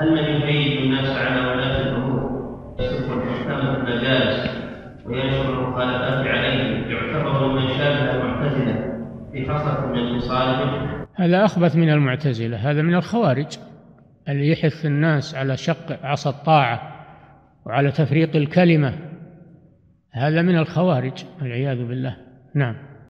هل من يهيج الناس على ولاة الأمور يسب الحكام في المجالس وينشر المخالفات عليهم يعتبر من شابه المعتزلة في حصة من انفصالهم؟ هذا أخبث من المعتزلة، هذا من الخوارج اللي يحث الناس على شق عصا الطاعة وعلى تفريق الكلمة، هذا من الخوارج والعياذ بالله. نعم.